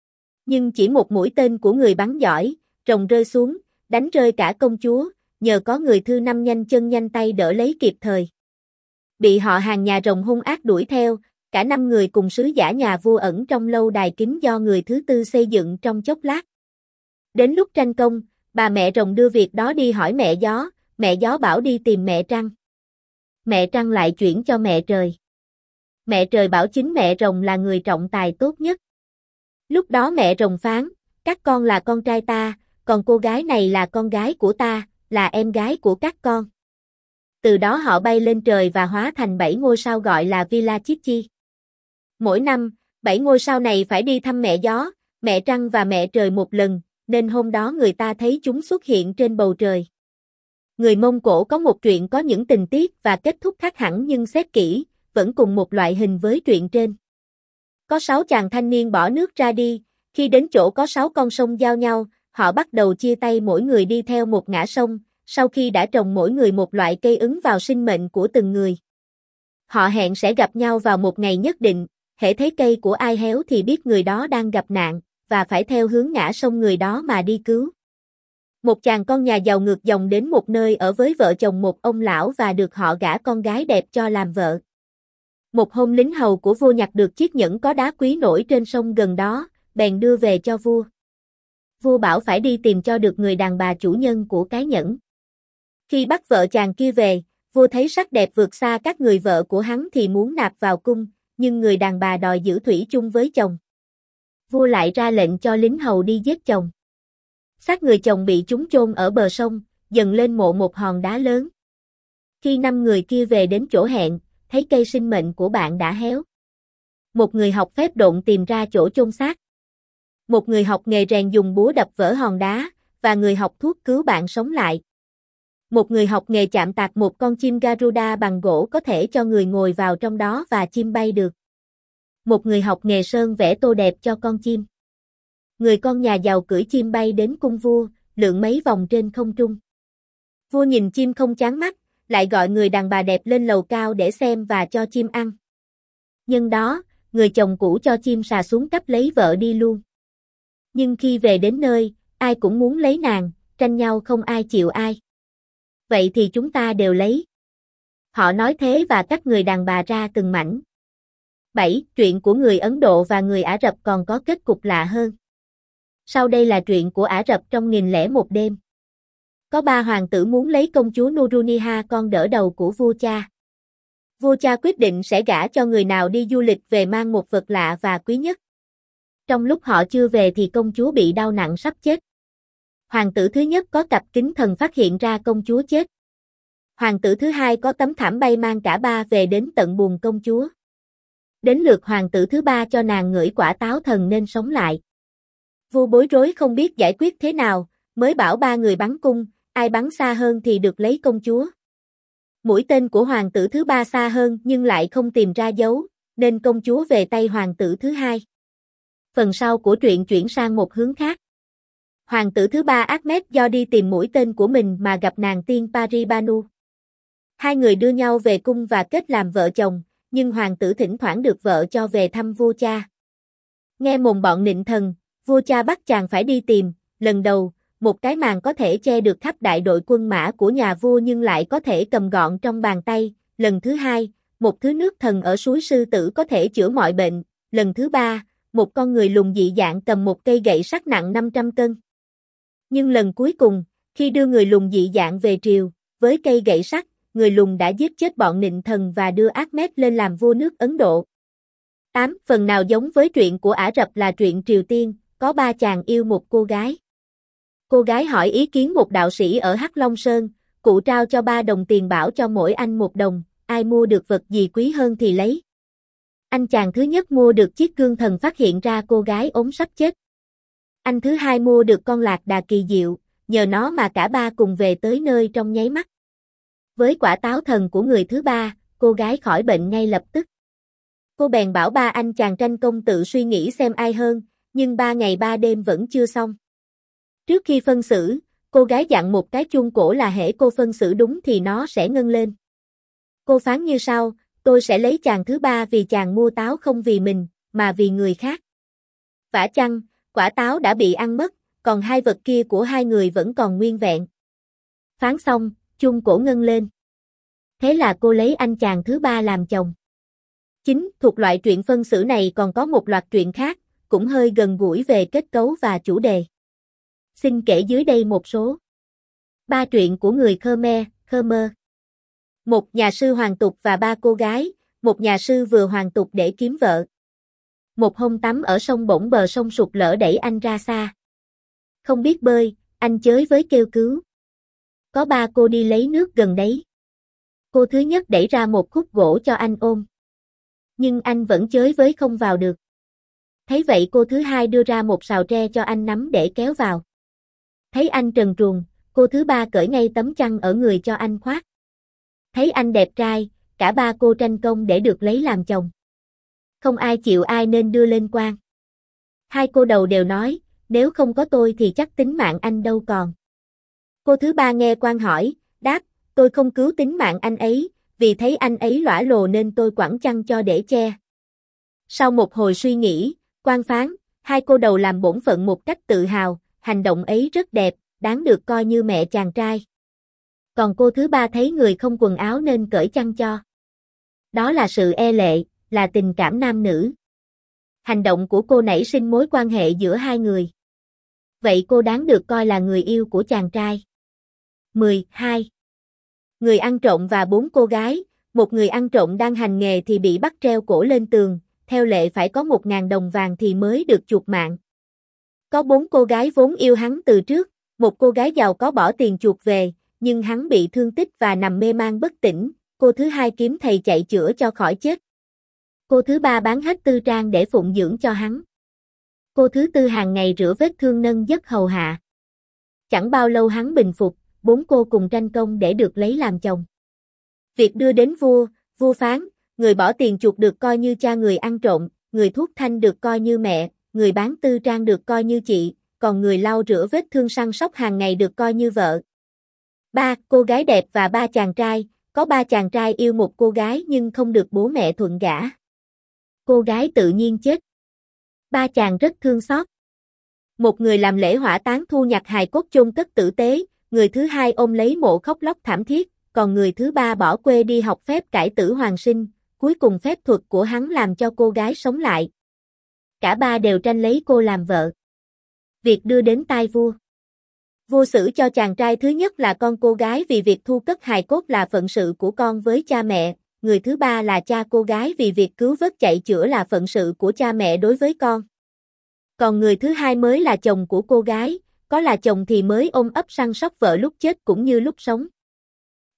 Nhưng chỉ một mũi tên của người bắn giỏi, rồng rơi xuống, đánh rơi cả công chúa, nhờ có người thứ năm nhanh chân nhanh tay đỡ lấy kịp thời. Bị họ hàng nhà rồng hung ác đuổi theo, cả 5 người cùng sứ giả nhà vua ẩn trong lâu đài kín do người thứ tư xây dựng trong chốc lát. Đến lúc tranh công, bà mẹ rồng đưa việc đó đi hỏi mẹ gió bảo đi tìm mẹ trăng. Mẹ trăng lại chuyển cho mẹ trời. Mẹ trời bảo chính mẹ rồng là người trọng tài tốt nhất. Lúc đó mẹ rồng phán, các con là con trai ta, còn cô gái này là con gái của ta, là em gái của các con. Từ đó họ bay lên trời và hóa thành 7 ngôi sao gọi là Villachichi. Mỗi năm, 7 ngôi sao này phải đi thăm mẹ gió, mẹ trăng và mẹ trời một lần, nên hôm đó người ta thấy chúng xuất hiện trên bầu trời. Người Mông Cổ có một truyện có những tình tiết và kết thúc khác hẳn nhưng xét kỹ, vẫn cùng một loại hình với truyện trên. Có 6 chàng thanh niên bỏ nước ra đi, khi đến chỗ có 6 con sông giao nhau, họ bắt đầu chia tay mỗi người đi theo một ngã sông, sau khi đã trồng mỗi người một loại cây ứng vào sinh mệnh của từng người. Họ hẹn sẽ gặp nhau vào một ngày nhất định, hễ thấy cây của ai héo thì biết người đó đang gặp nạn, và phải theo hướng ngã sông người đó mà đi cứu. Một chàng con nhà giàu ngược dòng đến một nơi ở với vợ chồng một ông lão và được họ gả con gái đẹp cho làm vợ. Một hôm lính hầu của vua nhặt được chiếc nhẫn có đá quý nổi trên sông gần đó, bèn đưa về cho vua. Vua bảo phải đi tìm cho được người đàn bà chủ nhân của cái nhẫn. Khi bắt vợ chàng kia về, vua thấy sắc đẹp vượt xa các người vợ của hắn thì muốn nạp vào cung, nhưng người đàn bà đòi giữ thủy chung với chồng. Vua lại ra lệnh cho lính hầu đi giết chồng. Xác người chồng bị chúng chôn ở bờ sông, dần lên mộ một hòn đá lớn. Khi 5 người kia về đến chỗ hẹn, thấy cây sinh mệnh của bạn đã héo. Một người học phép độn tìm ra chỗ chôn xác. Một người học nghề rèn dùng búa đập vỡ hòn đá, và người học thuốc cứu bạn sống lại. Một người học nghề chạm tạc một con chim Garuda bằng gỗ có thể cho người ngồi vào trong đó và chim bay được. Một người học nghề sơn vẽ tô đẹp cho con chim. Người con nhà giàu cưỡi chim bay đến cung vua, lượn mấy vòng trên không trung. Vua nhìn chim không chán mắt, lại gọi người đàn bà đẹp lên lầu cao để xem và cho chim ăn. Nhân đó, người chồng cũ cho chim sà xuống cắp lấy vợ đi luôn. Nhưng khi về đến nơi, ai cũng muốn lấy nàng, tranh nhau không ai chịu ai. Vậy thì chúng ta đều lấy. Họ nói thế và cắt người đàn bà ra từng mảnh. 7. Truyện của người Ấn Độ và người Ả Rập còn có kết cục lạ hơn. Sau đây là truyện của Ả Rập trong 1001 đêm. Có 3 hoàng tử muốn lấy công chúa Nuruniha con đỡ đầu của vua cha. Vua cha quyết định sẽ gả cho người nào đi du lịch về mang một vật lạ và quý nhất. Trong lúc họ chưa về thì công chúa bị đau nặng sắp chết. Hoàng tử thứ nhất có cặp kính thần phát hiện ra công chúa chết. Hoàng tử thứ hai có tấm thảm bay mang cả ba về đến tận buồng công chúa. Đến lượt hoàng tử thứ ba cho nàng ngửi quả táo thần nên sống lại. Vua bối rối không biết giải quyết thế nào, mới bảo ba người bắn cung, ai bắn xa hơn thì được lấy công chúa. Mũi tên của hoàng tử thứ ba xa hơn nhưng lại không tìm ra dấu, nên công chúa về tay hoàng tử thứ hai. Phần sau của truyện chuyển sang một hướng khác. Hoàng tử thứ ba Ahmed do đi tìm mũi tên của mình mà gặp nàng tiên Pari Banu. Hai người đưa nhau về cung và kết làm vợ chồng, nhưng hoàng tử thỉnh thoảng được vợ cho về thăm vua cha. Nghe mồm bọn nịnh thần, vua cha bắt chàng phải đi tìm, lần đầu, một cái màn có thể che được khắp đại đội quân mã của nhà vua nhưng lại có thể cầm gọn trong bàn tay, lần thứ hai, một thứ nước thần ở suối sư tử có thể chữa mọi bệnh, lần thứ ba, một con người lùn dị dạng cầm một cây gậy sắt nặng 500 cân. Nhưng lần cuối cùng, khi đưa người lùn dị dạng về triều, với cây gậy sắt, người lùn đã giết chết bọn nịnh thần và đưa Ahmed lên làm vua nước Ấn Độ. 8. Phần nào giống với truyện của Ả Rập là truyện Triều Tiên, có ba chàng yêu một cô gái. Cô gái hỏi ý kiến một đạo sĩ ở Hắc Long Sơn, cụ trao cho 3 đồng tiền bảo cho mỗi anh 1 đồng, ai mua được vật gì quý hơn thì lấy. Anh chàng thứ nhất mua được chiếc gương thần phát hiện ra cô gái ốm sắp chết. Anh thứ hai mua được con lạc đà kỳ diệu, nhờ nó mà cả ba cùng về tới nơi trong nháy mắt. Với quả táo thần của người thứ ba, cô gái khỏi bệnh ngay lập tức. Cô bèn bảo ba anh chàng tranh công tự suy nghĩ xem ai hơn, nhưng 3 ngày 3 đêm vẫn chưa xong. Trước khi phân xử, cô gái dặn một cái chuông cổ là hễ cô phân xử đúng thì nó sẽ ngân lên. Cô phán như sau, tôi sẽ lấy chàng thứ ba vì chàng mua táo không vì mình, mà vì người khác. Vả chăng, quả táo đã bị ăn mất, còn hai vật kia của hai người vẫn còn nguyên vẹn. Phán xong, chuông cổ ngân lên. Thế là cô lấy anh chàng thứ ba làm chồng. 9. Thuộc loại truyện phân xử này còn có một loạt truyện khác, cũng hơi gần gũi về kết cấu và chủ đề. Xin kể dưới đây một số. 3 truyện của người Khmer. Một nhà sư hoàng tục và 3 cô gái, một nhà sư vừa hoàng tục để kiếm vợ. Một hôm tắm ở sông bỗng bờ sông sụt lở đẩy anh ra xa. Không biết bơi, anh chới với kêu cứu. Có 3 cô đi lấy nước gần đấy. Cô thứ nhất đẩy ra một khúc gỗ cho anh ôm. Nhưng anh vẫn chới với không vào được. Thấy vậy cô thứ hai đưa ra một sào tre cho anh nắm để kéo vào. Thấy anh trần truồng, cô thứ ba cởi ngay tấm chăn ở người cho anh khoác. Thấy anh đẹp trai, cả 3 cô tranh công để được lấy làm chồng. Không ai chịu ai nên đưa lên quan. 2 cô đầu đều nói, nếu không có tôi thì chắc tính mạng anh đâu còn. Cô thứ ba nghe quan hỏi, đáp, tôi không cứu tính mạng anh ấy, vì thấy anh ấy lõa lồ nên tôi quẳng chăn cho để che. Sau một hồi suy nghĩ, quan phán, 2 cô đầu làm bổn phận một cách tự hào, hành động ấy rất đẹp, đáng được coi như mẹ chàng trai. Còn cô thứ ba thấy người không quần áo nên cởi chăn cho. Đó là sự e lệ, là tình cảm nam nữ. Hành động của cô nảy sinh mối quan hệ giữa hai người. Vậy cô đáng được coi là người yêu của chàng trai. 12. Người ăn trộm và 4 cô gái, một người ăn trộm đang hành nghề thì bị bắt treo cổ lên tường, theo lệ phải có 1.000 đồng vàng thì mới được chuộc mạng. Có 4 cô gái vốn yêu hắn từ trước, một cô gái giàu có bỏ tiền chuộc về, nhưng hắn bị thương tích và nằm mê man bất tỉnh, cô thứ hai kiếm thầy chạy chữa cho khỏi chết. Cô thứ ba bán hết tư trang để phụng dưỡng cho hắn. Cô thứ tư hàng ngày rửa vết thương nâng giấc hầu hạ. Chẳng bao lâu hắn bình phục, 4 cô cùng tranh công để được lấy làm chồng. Việc đưa đến vua, vua phán, người bỏ tiền chuộc được coi như cha người ăn trộm, người thuốc thanh được coi như mẹ, người bán tư trang được coi như chị, còn người lau rửa vết thương săn sóc hàng ngày được coi như vợ. 3. Cô gái đẹp và 3 chàng trai, có 3 chàng trai yêu một cô gái nhưng không được bố mẹ thuận gả. Cô gái tự nhiên chết. 3 chàng rất thương xót. Một người làm lễ hỏa táng thu nhặt hài cốt chôn cất tử tế, người thứ hai ôm lấy mộ khóc lóc thảm thiết, còn người thứ ba bỏ quê đi học phép cải tử hoàn sinh, cuối cùng phép thuật của hắn làm cho cô gái sống lại. Cả ba đều tranh lấy cô làm vợ. Việc đưa đến tai vua. Vua xử cho chàng trai thứ nhất là con cô gái vì việc thu cất hài cốt là phận sự của con với cha mẹ, người thứ ba là cha cô gái vì việc cứu vớt chạy chữa là phận sự của cha mẹ đối với con. Còn người thứ hai mới là chồng của cô gái, có là chồng thì mới ôm ấp săn sóc vợ lúc chết cũng như lúc sống.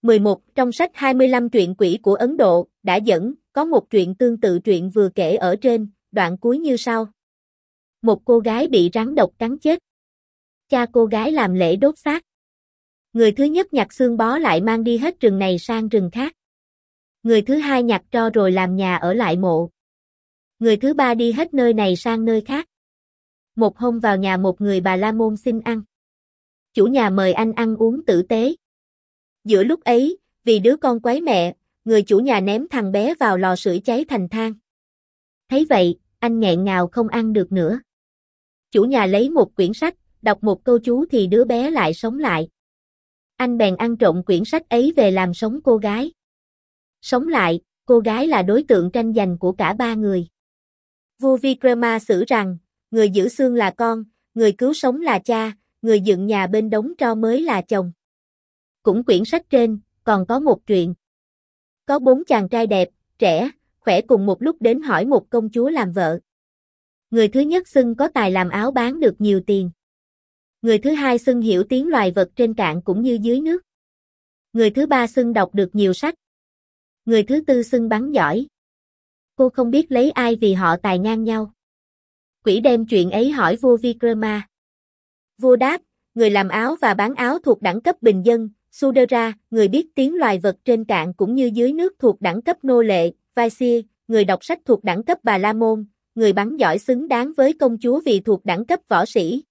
11. Trong sách 25 truyện quỷ của Ấn Độ, đã dẫn, có một truyện tương tự truyện vừa kể ở trên, đoạn cuối như sau. Một cô gái bị rắn độc cắn chết. Cha cô gái làm lễ đốt xác. Người thứ nhất nhặt xương bó lại mang đi hết rừng này sang rừng khác. Người thứ hai nhặt tro rồi làm nhà ở lại mộ. Người thứ ba đi hết nơi này sang nơi khác. Một hôm vào nhà một người Bà La Môn xin ăn. Chủ nhà mời anh ăn uống tử tế. Giữa lúc ấy, vì đứa con quấy mẹ, người chủ nhà ném thằng bé vào lò sưởi cháy thành than. Thấy vậy, anh nghẹn ngào không ăn được nữa. Chủ nhà lấy một quyển sách, đọc một câu chú thì đứa bé lại sống lại. Anh bèn ăn trộm quyển sách ấy về làm sống cô gái. Sống lại, cô gái là đối tượng tranh giành của cả ba người. Vua Vikrama xử rằng, người giữ xương là con, người cứu sống là cha, người dựng nhà bên đống tro mới là chồng. Cũng quyển sách trên, còn có một truyện. Có 4 chàng trai đẹp, trẻ, khỏe cùng một lúc đến hỏi một công chúa làm vợ. Người thứ nhất xưng có tài làm áo bán được nhiều tiền. Người thứ hai xưng hiểu tiếng loài vật trên cạn cũng như dưới nước. Người thứ ba xưng đọc được nhiều sách. Người thứ tư xưng bắn giỏi. Cô không biết lấy ai vì họ tài ngang nhau. Quỷ đem chuyện ấy hỏi vua Vikrama. Vua đáp, người làm áo và bán áo thuộc đẳng cấp bình dân, Sudara, người biết tiếng loài vật trên cạn cũng như dưới nước thuộc đẳng cấp nô lệ, Vaisya, người đọc sách thuộc đẳng cấp Bà La Môn, người bắn giỏi xứng đáng với công chúa vì thuộc đẳng cấp võ sĩ.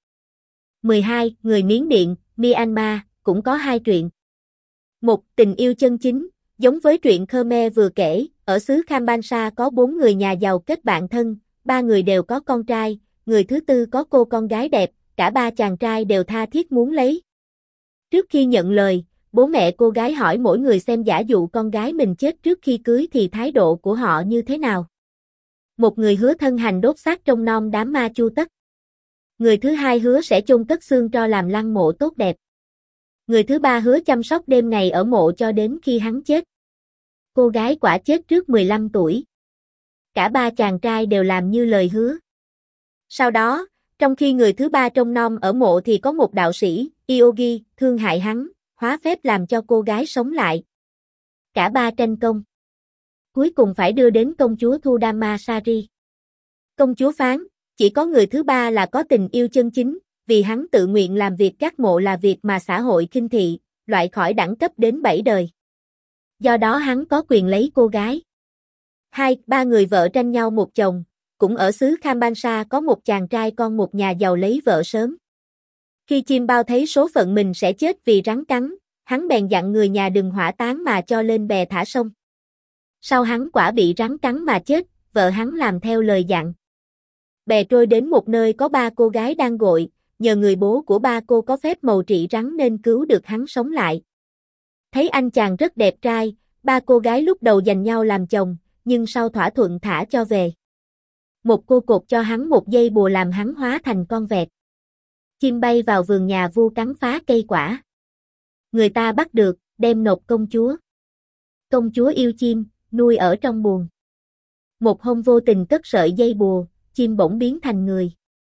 12. Người Miến Điện, Myanmar, cũng có 2 truyện. Một, tình yêu chân chính, giống với truyện Khmer vừa kể, ở xứ Khambansa có 4 người nhà giàu kết bạn thân, 3 người đều có con trai, người thứ tư có cô con gái đẹp, cả 3 chàng trai đều tha thiết muốn lấy. Trước khi nhận lời, bố mẹ cô gái hỏi mỗi người xem giả dụ con gái mình chết trước khi cưới thì thái độ của họ như thế nào. Một người hứa thân hành đốt xác trong non đám ma chu tất. Người thứ hai hứa sẽ chôn cất xương tro làm lăng mộ tốt đẹp. Người thứ ba hứa chăm sóc đêm ngày ở mộ cho đến khi hắn chết. Cô gái quả chết trước 15 tuổi. Cả 3 chàng trai đều làm như lời hứa. Sau đó, trong khi người thứ ba trông nom ở mộ thì có một đạo sĩ, Yogi, thương hại hắn, hóa phép làm cho cô gái sống lại. Cả 3 tranh công. Cuối cùng phải đưa đến công chúa Thudammasari. Công chúa phán, chỉ có người thứ ba là có tình yêu chân chính, vì hắn tự nguyện làm việc các mộ là việc mà xã hội khinh thị, loại khỏi đẳng cấp đến 7 đời. Do đó hắn có quyền lấy cô gái. 2. 3 người vợ tranh nhau một chồng, cũng ở xứ Khambansa có một chàng trai con một nhà giàu lấy vợ sớm. Khi chim bao thấy số phận mình sẽ chết vì rắn cắn, hắn bèn dặn người nhà đừng hỏa táng mà cho lên bè thả sông. Sau hắn quả bị rắn cắn mà chết, vợ hắn làm theo lời dặn. Bè trôi đến một nơi có 3 cô gái đang gội, nhờ người bố của 3 cô có phép mầu trị rắn nên cứu được hắn sống lại. Thấy anh chàng rất đẹp trai, 3 cô gái lúc đầu giành nhau làm chồng, nhưng sau thỏa thuận thả cho về. Một cô cột cho hắn một dây bùa làm hắn hóa thành con vẹt. Chim bay vào vườn nhà vua cắn phá cây quả. Người ta bắt được, đem nộp công chúa. Công chúa yêu chim, nuôi ở trong buồng. Một hôm vô tình cất sợi dây bùa, chim bỗng biến thành người.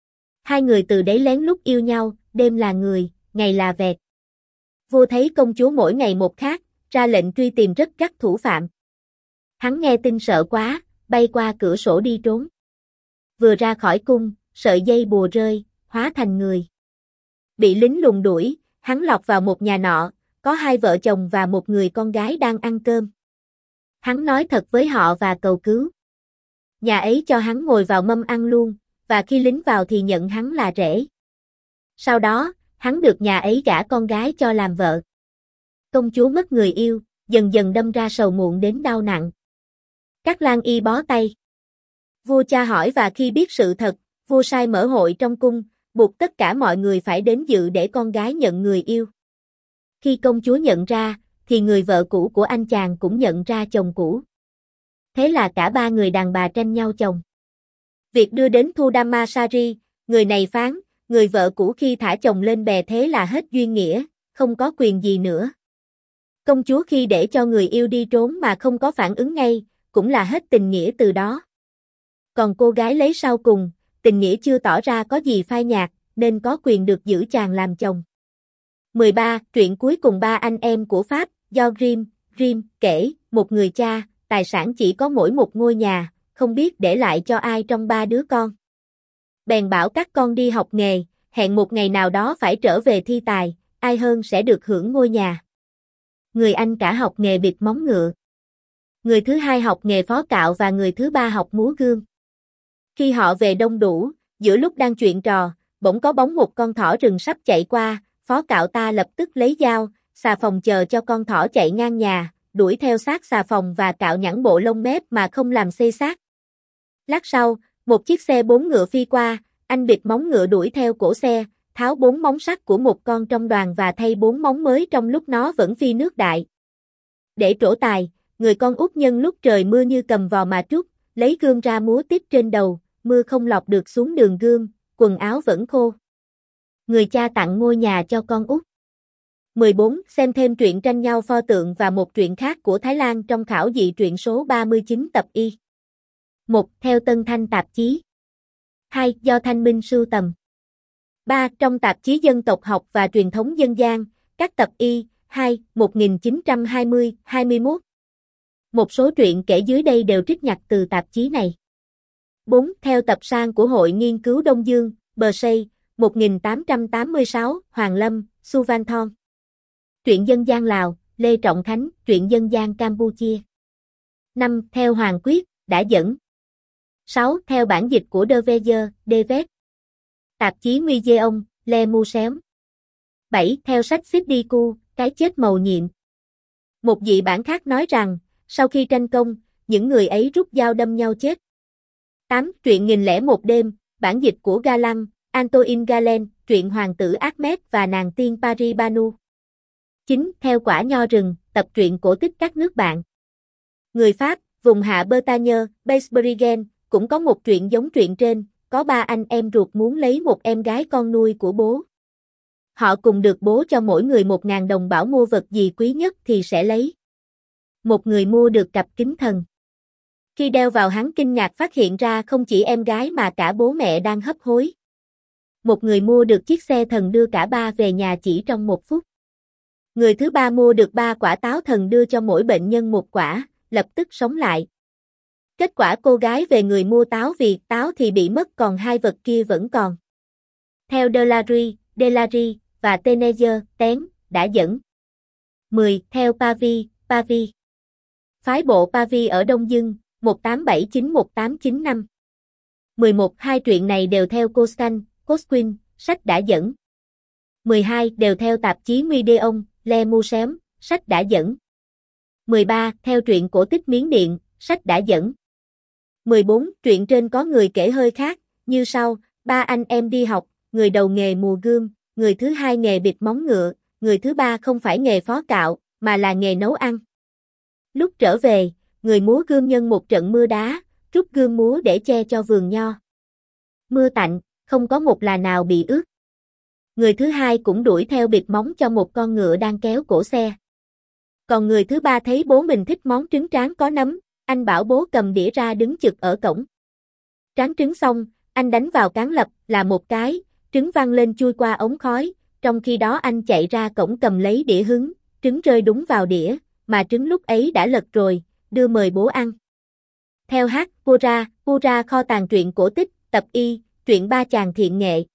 2 người từ đấy lén lút yêu nhau, đêm là người, ngày là vẹt. Vua thấy công chúa mỗi ngày một khác, ra lệnh truy tìm rất gắt thủ phạm. Hắn nghe tin sợ quá, bay qua cửa sổ đi trốn. Vừa ra khỏi cung, sợi dây bùa rơi, hóa thành người. Bị lính lùng đuổi, hắn lọt vào một nhà nọ, có 2 vợ chồng và một người con gái đang ăn cơm. Hắn nói thật với họ và cầu cứu. Nhà ấy cho hắn ngồi vào mâm ăn luôn, và khi lính vào thì nhận hắn là rể. Sau đó, hắn được nhà ấy gả con gái cho làm vợ. Công chúa mất người yêu, dần dần đâm ra sầu muộn đến đau nặng. Các lang y bó tay. Vua tra hỏi và khi biết sự thật, vua sai mở hội trong cung, buộc tất cả mọi người phải đến dự để con gái nhận người yêu. Khi công chúa nhận ra, thì người vợ cũ của anh chàng cũng nhận ra chồng cũ. Thế là cả 3 người đàn bà tranh nhau chồng. Việc đưa đến Thudammasari, người này phán, người vợ cũ khi thả chồng lên bè thế là hết duyên nghĩa, không có quyền gì nữa. Công chúa khi để cho người yêu đi trốn mà không có phản ứng ngay, cũng là hết tình nghĩa từ đó. Còn cô gái lấy sau cùng, tình nghĩa chưa tỏ ra có gì phai nhạt, nên có quyền được giữ chàng làm chồng. 13. Truyện cuối cùng 3 anh em của Pháp, do Grimm kể, một người cha, tài sản chỉ có mỗi một ngôi nhà, không biết để lại cho ai trong ba đứa con. Bèn bảo các con đi học nghề, hẹn một ngày nào đó phải trở về thi tài, ai hơn sẽ được hưởng ngôi nhà. Người anh cả học nghề bịt móng ngựa. Người thứ hai học nghề phó cạo và người thứ ba học múa gương. Khi họ về đông đủ, giữa lúc đang chuyện trò, bỗng có bóng một con thỏ rừng sắp chạy qua, phó cạo ta lập tức lấy dao, xà phòng chờ cho con thỏ chạy ngang nhà, đuổi theo sát xà phòng và cạo nhẵn bộ lông mép mà không làm xê xát. Lát sau, một chiếc xe bốn ngựa phi qua, anh bịt móng ngựa đuổi theo cổ xe, tháo 4 móng sắt của một con trong đoàn và thay 4 móng mới trong lúc nó vẫn phi nước đại. Để trổ tài, người con út nhân lúc trời mưa như cầm vò mà trút, lấy gươm ra múa tiếp trên đầu, mưa không lọt được xuống đường gươm, quần áo vẫn khô. Người cha tặng ngôi nhà cho con út. 14. Xem thêm truyện tranh nhau pho tượng và một truyện khác của Thái Lan trong khảo dị truyện số 39 tập Y. 1. Theo Tân Thanh tạp chí. 2. Do Thanh Minh sưu tầm. 3. Trong tạp chí Dân tộc học và truyền thống dân gian, các tập Y, 2, 1920-21. Một số truyện kể dưới đây đều trích nhặt từ tạp chí này. 4. Theo tập san của Hội Nghiên cứu Đông Dương, Bờ Xây, 1886, Hoàng Lâm, Suvanthong. Truyện dân gian Lào, Lê Trọng Khánh, truyện dân gian Campuchia. 5. Theo Hoàng Quyết, đã dẫn. 6. Theo bản dịch của De Veyer, Devet. Tạp chí Museum, Le Museum. 7. Theo sách Siddiqui, Cái chết mầu nhiệm. Một dị bản khác nói rằng, sau khi tranh công, những người ấy rút dao đâm nhau chết. 8. Truyện 1001 đêm, bản dịch của Galan, Antoine Galen, truyện Hoàng tử Ahmed và nàng tiên Paris Banu. 9. Theo quả nho rừng, tập truyện cổ tích các nước bạn. Người Pháp, vùng hạ Bretagne, Basbergen, cũng có một truyện giống truyện trên, có 3 anh em ruột muốn lấy một em gái con nuôi của bố. Họ cùng được bố cho mỗi người 1.000 đồng bảo mua vật gì quý nhất thì sẽ lấy. Một người mua được cặp kính thần. Khi đeo vào hắn kinh ngạc phát hiện ra không chỉ em gái mà cả bố mẹ đang hấp hối. Một người mua được chiếc xe thần đưa cả ba về nhà chỉ trong 1 phút. Người thứ ba mua được 3 quả táo thần đưa cho mỗi bệnh nhân 1 quả, lập tức sống lại. Kết quả cô gái về người mua táo vì táo thì bị mất còn 2 vật kia vẫn còn. Theo Delary và Tenezer, Tén, đã dẫn. 10. Theo Pavi. Phái bộ Pavi ở Đông Dương, 1879-1895. 11. Hai truyện này đều theo Cosquin, sách đã dẫn. 12. Đều theo tạp chí Museum, Le Museum, sách đã dẫn. 13. Theo truyện cổ tích Miến Điện, sách đã dẫn. 14. Truyện trên có người kể hơi khác, như sau: 3 anh em đi học, người đầu nghề mùa gươm, người thứ hai nghề bịt móng ngựa, người thứ ba không phải nghề phó cạo, mà là nghề nấu ăn. Lúc trở về, người múa gươm nhân một trận mưa đá, rút gươm múa để che cho vườn nho. Mưa tạnh, không có một là nào bị ướt. Người thứ hai cũng đuổi theo bịt móng cho một con ngựa đang kéo cổ xe. Còn người thứ ba thấy bố mình thích món trứng tráng có nấm, anh bảo bố cầm đĩa ra đứng chực ở cổng. Tráng trứng xong, anh đánh vào cán lập là một cái, trứng văng lên chui qua ống khói, trong khi đó anh chạy ra cổng cầm lấy đĩa hứng, trứng rơi đúng vào đĩa, mà trứng lúc ấy đã lật rồi, đưa mời bố ăn. Theo Pura, kho tàng truyện cổ tích, tập Y, truyện Ba chàng thiện nghệ.